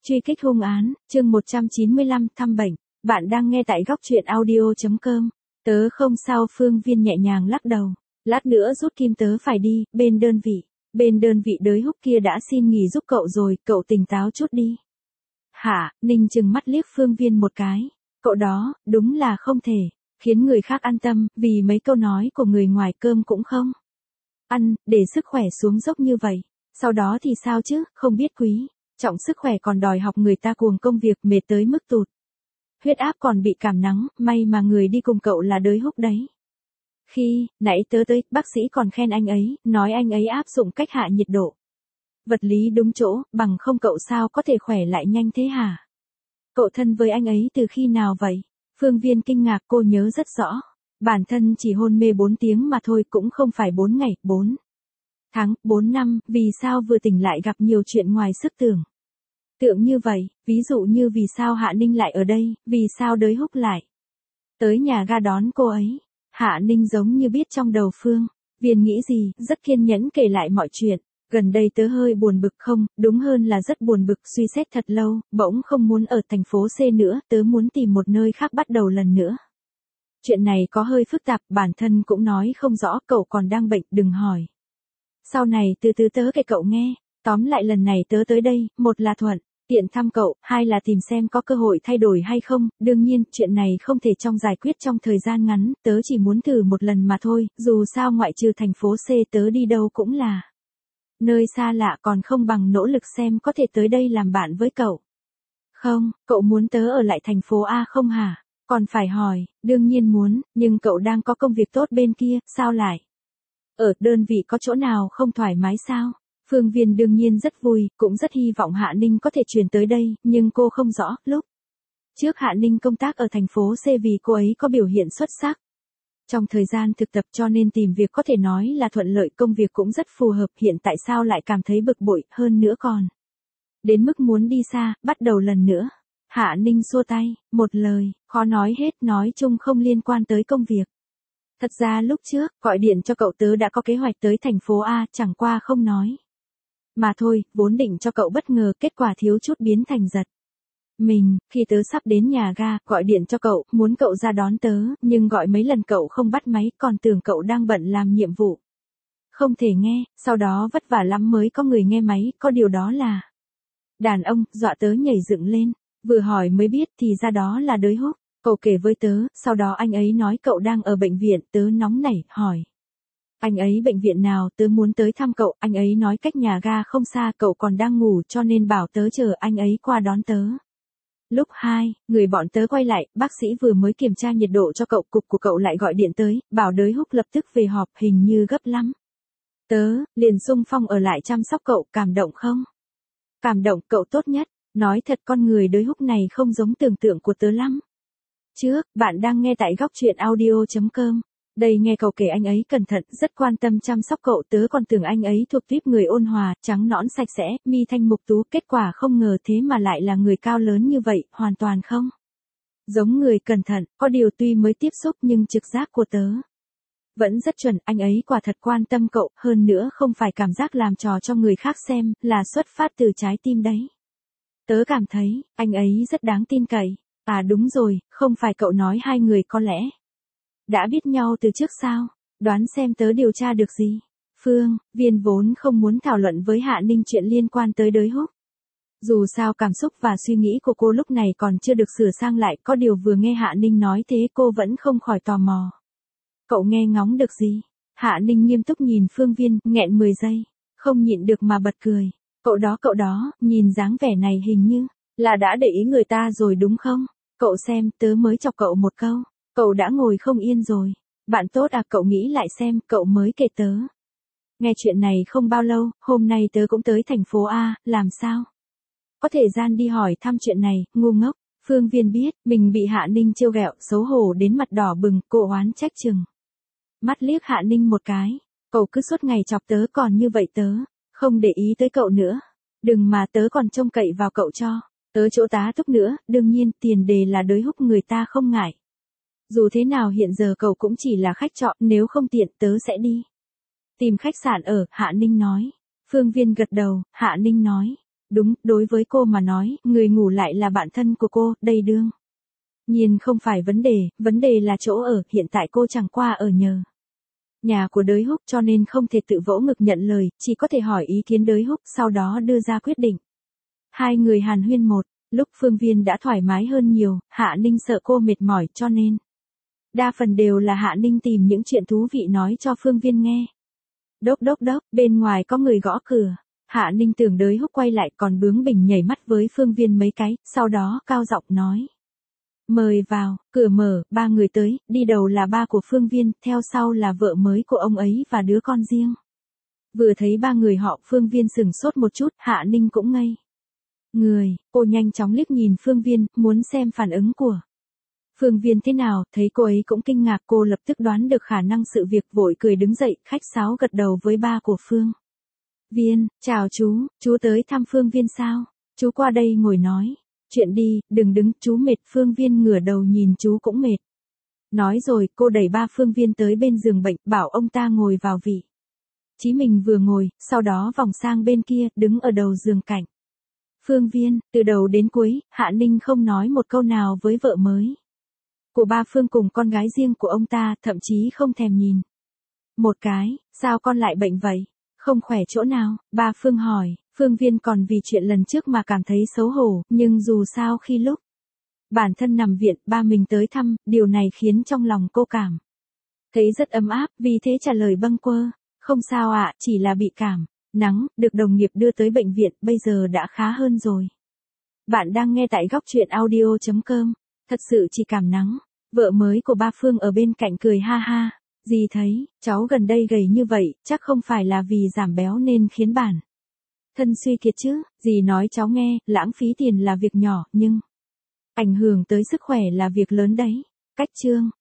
Truy kích hung án, chương 195 thăm bệnh. Bạn đang nghe tại góc truyện audio.com. Tớ không sao. Phương Viên nhẹ nhàng lắc đầu. Lát nữa rút kim tớ phải đi, bên đơn vị. Bên đơn vị đới húc kia đã xin nghỉ giúp cậu rồi, cậu tỉnh táo chút đi. Hả, Ninh trừng mắt liếc Phương Viên một cái. Cậu đó, đúng là không thể, khiến người khác an tâm, vì mấy câu nói của người ngoài cơm cũng không ăn, để sức khỏe xuống dốc như vậy. Sau đó thì sao chứ, không biết quý trọng sức khỏe còn đòi học người ta cuồng công việc mệt tới mức tụt huyết áp còn bị cảm nắng, may mà người đi cùng cậu là đới húc đấy. Khi nãy tớ tới, bác sĩ còn khen anh ấy, nói anh ấy áp dụng cách hạ nhiệt độ vật lý đúng chỗ, bằng không cậu sao có thể khỏe lại nhanh thế hả? Cậu thân với anh ấy từ khi nào vậy? Phương Viên kinh ngạc, cô nhớ rất rõ. Bản thân chỉ hôn mê 4 tiếng mà thôi, cũng không phải 4 ngày, 4 tháng, 4 năm, vì sao vừa tỉnh lại gặp nhiều chuyện ngoài sức tưởng tượng như vậy, ví dụ như vì sao Hạ Ninh lại ở đây, vì sao đới húc lại tới nhà ga đón cô ấy. Hạ Ninh giống như biết trong đầu Phương Viên nghĩ gì, rất kiên nhẫn kể lại mọi chuyện. Gần đây tớ hơi buồn bực, không, đúng hơn là rất buồn bực, suy xét thật lâu, bỗng không muốn ở thành phố C nữa, tớ muốn tìm một nơi khác bắt đầu lần nữa. Chuyện này có hơi phức tạp, bản thân cũng nói không rõ, cậu còn đang bệnh, đừng hỏi. Sau này từ từ tớ kể cậu nghe, tóm lại lần này tớ tới đây, một là thuận tiện thăm cậu, hai là tìm xem có cơ hội thay đổi hay không, đương nhiên, chuyện này không thể giải quyết trong thời gian ngắn, tớ chỉ muốn thử một lần mà thôi, dù sao ngoại trừ thành phố C tớ đi đâu cũng là nơi xa lạ, còn không bằng nỗ lực xem có thể tới đây làm bạn với cậu. Không, cậu muốn tớ ở lại thành phố A không hả? Còn phải hỏi, đương nhiên muốn, nhưng cậu đang có công việc tốt bên kia, sao lại? Ở đơn vị có chỗ nào không thoải mái sao? Phương Viên đương nhiên rất vui, cũng rất hy vọng Hạ Ninh có thể chuyển tới đây, nhưng cô không rõ, lúc trước Hạ Ninh công tác ở thành phố C vì cô ấy có biểu hiện xuất sắc trong thời gian thực tập, cho nên tìm việc có thể nói là thuận lợi, công việc cũng rất phù hợp, hiện tại sao lại cảm thấy bực bội, hơn nữa còn đến mức muốn đi xa, bắt đầu lần nữa. Hạ Ninh xua tay, một lời, khó nói hết, nói chung không liên quan tới công việc. Thật ra lúc trước, gọi điện cho cậu tớ đã có kế hoạch tới thành phố A, chẳng qua không nói mà thôi, vốn định cho cậu bất ngờ, kết quả thiếu chút biến thành giật mình. Khi tớ sắp đến nhà ga, gọi điện cho cậu, muốn cậu ra đón tớ, nhưng gọi mấy lần cậu không bắt máy, còn tưởng cậu đang bận làm nhiệm vụ. Không thể nghe, sau đó vất vả lắm mới có người nghe máy, có điều đó là đàn ông, dọa tớ nhảy dựng lên, vừa hỏi mới biết thì ra đó là đới húc. Cậu kể với tớ, sau đó anh ấy nói cậu đang ở bệnh viện, tớ nóng nảy, hỏi. Anh ấy bệnh viện nào, tớ muốn tới thăm cậu, anh ấy nói cách nhà ga không xa, cậu còn đang ngủ cho nên bảo tớ chờ anh ấy qua đón tớ. Lúc 2, người bọn tớ quay lại, bác sĩ vừa mới kiểm tra nhiệt độ cho cậu, cục của cậu lại gọi điện tới, bảo đới húc lập tức về họp, hình như gấp lắm. Tớ liền xung phong ở lại chăm sóc cậu, cảm động không? Cảm động, cậu tốt nhất. Nói thật, con người đới húc này không giống tưởng tượng của tớ lắm. Trước, bạn đang nghe tại góc truyện audio.com. Đây nghe cậu kể anh ấy cẩn thận, rất quan tâm chăm sóc cậu, tớ còn tưởng anh ấy thuộc tiếp người ôn hòa, trắng nõn sạch sẽ, mi thanh mục tú, kết quả không ngờ thế mà lại là người cao lớn như vậy, hoàn toàn không giống người cẩn thận, có điều tuy mới tiếp xúc nhưng trực giác của tớ vẫn rất chuẩn, anh ấy quả thật quan tâm cậu, hơn nữa không phải cảm giác làm trò cho người khác xem, là xuất phát từ trái tim đấy. Tớ cảm thấy, anh ấy rất đáng tin cậy. À đúng rồi, không phải cậu nói hai người có lẽ đã biết nhau từ trước sao? Đoán xem tớ điều tra được gì? Phương Viên vốn không muốn thảo luận với Hạ Ninh chuyện liên quan tới đới húc. Dù sao cảm xúc và suy nghĩ của cô lúc này còn chưa được sửa sang lại, có điều vừa nghe Hạ Ninh nói thế cô vẫn không khỏi tò mò. Cậu nghe ngóng được gì? Hạ Ninh nghiêm túc nhìn Phương Viên, nghẹn 10 giây, không nhịn được mà bật cười. Cậu đó, nhìn dáng vẻ này hình như là đã để ý người ta rồi đúng không? Cậu xem, tớ mới chọc cậu một câu, cậu đã ngồi không yên rồi. Bạn tốt à, cậu nghĩ lại xem, cậu mới kể tớ. Nghe chuyện này không bao lâu, hôm nay tớ cũng tới thành phố A, làm sao? Có thời gian đi hỏi thăm chuyện này, ngu ngốc. Phương Viên biết, mình bị Hạ Ninh trêu ghẹo, xấu hổ đến mặt đỏ bừng, cô oán trách chừng mắt liếc Hạ Ninh một cái. Cậu cứ suốt ngày chọc tớ, còn như vậy tớ không để ý tới cậu nữa. Đừng mà, tớ còn trông cậy vào cậu cho tớ chỗ tá túc nữa, đương nhiên, tiền đề là đới húc người ta không ngại. Dù thế nào hiện giờ cậu cũng chỉ là khách trọ, nếu không tiện tớ sẽ đi tìm khách sạn ở, Hạ Ninh nói. Phương Viên gật đầu, Hạ Ninh nói. Đúng, đối với cô mà nói, người ngủ lại là bạn thân của cô, đây đương nhiên không phải vấn đề là chỗ ở, hiện tại cô chẳng qua ở nhờ nhà của Đới Húc cho nên không thể tự vỗ ngực nhận lời, chỉ có thể hỏi ý kiến Đới Húc, sau đó đưa ra quyết định. Hai người hàn huyên một, lúc Phương Viên đã thoải mái hơn nhiều, Hạ Ninh sợ cô mệt mỏi cho nên đa phần đều là Hạ Ninh tìm những chuyện thú vị nói cho Phương Viên nghe. Đốc đốc đốc, bên ngoài có người gõ cửa. Hạ Ninh tưởng Đới Húc quay lại còn bướng bỉnh nhảy mắt với Phương Viên mấy cái, sau đó cao giọng nói. Mời vào, cửa mở, ba người tới, đi đầu là ba của Phương Viên, theo sau là vợ mới của ông ấy và đứa con riêng. Vừa thấy ba người họ, Phương Viên sửng sốt một chút, Hạ Ninh cũng ngây người, cô nhanh chóng liếc nhìn Phương Viên, muốn xem phản ứng của Phương Viên thế nào, thấy cô ấy cũng kinh ngạc, cô lập tức đoán được khả năng sự việc, vội cười đứng dậy, khách sáo gật đầu với ba của Phương Viên, chào chú tới thăm Phương Viên sao? Chú qua đây ngồi nói chuyện đi, đừng đứng, chú mệt. Phương Viên ngửa đầu nhìn chú cũng mệt. Nói rồi, cô đẩy ba Phương Viên tới bên giường bệnh, bảo ông ta ngồi vào vị trí mình vừa ngồi, sau đó vòng sang bên kia, đứng ở đầu giường cạnh Phương Viên. Từ đầu đến cuối, Hạ Ninh không nói một câu nào với vợ mới của ba Phương cùng con gái riêng của ông ta, thậm chí không thèm nhìn một cái. Sao con lại bệnh vậy? Không khỏe chỗ nào? Ba Phương hỏi. Phương Viên còn vì chuyện lần trước mà cảm thấy xấu hổ, nhưng dù sao khi lúc bản thân nằm viện, ba mình tới thăm, điều này khiến trong lòng cô cảm thấy rất ấm áp, vì thế trả lời bâng quơ. Không sao ạ, chỉ là bị cảm nắng, được đồng nghiệp đưa tới bệnh viện, bây giờ đã khá hơn rồi. Bạn đang nghe tại góc truyện audio.com. Thật sự chỉ cảm nắng. Vợ mới của ba Phương ở bên cạnh cười ha ha. Dì thấy, cháu gần đây gầy như vậy, chắc không phải là vì giảm béo nên khiến bản thân suy kiệt chứ. Dì nói cháu nghe, lãng phí tiền là việc nhỏ, nhưng ảnh hưởng tới sức khỏe là việc lớn đấy. Cách chương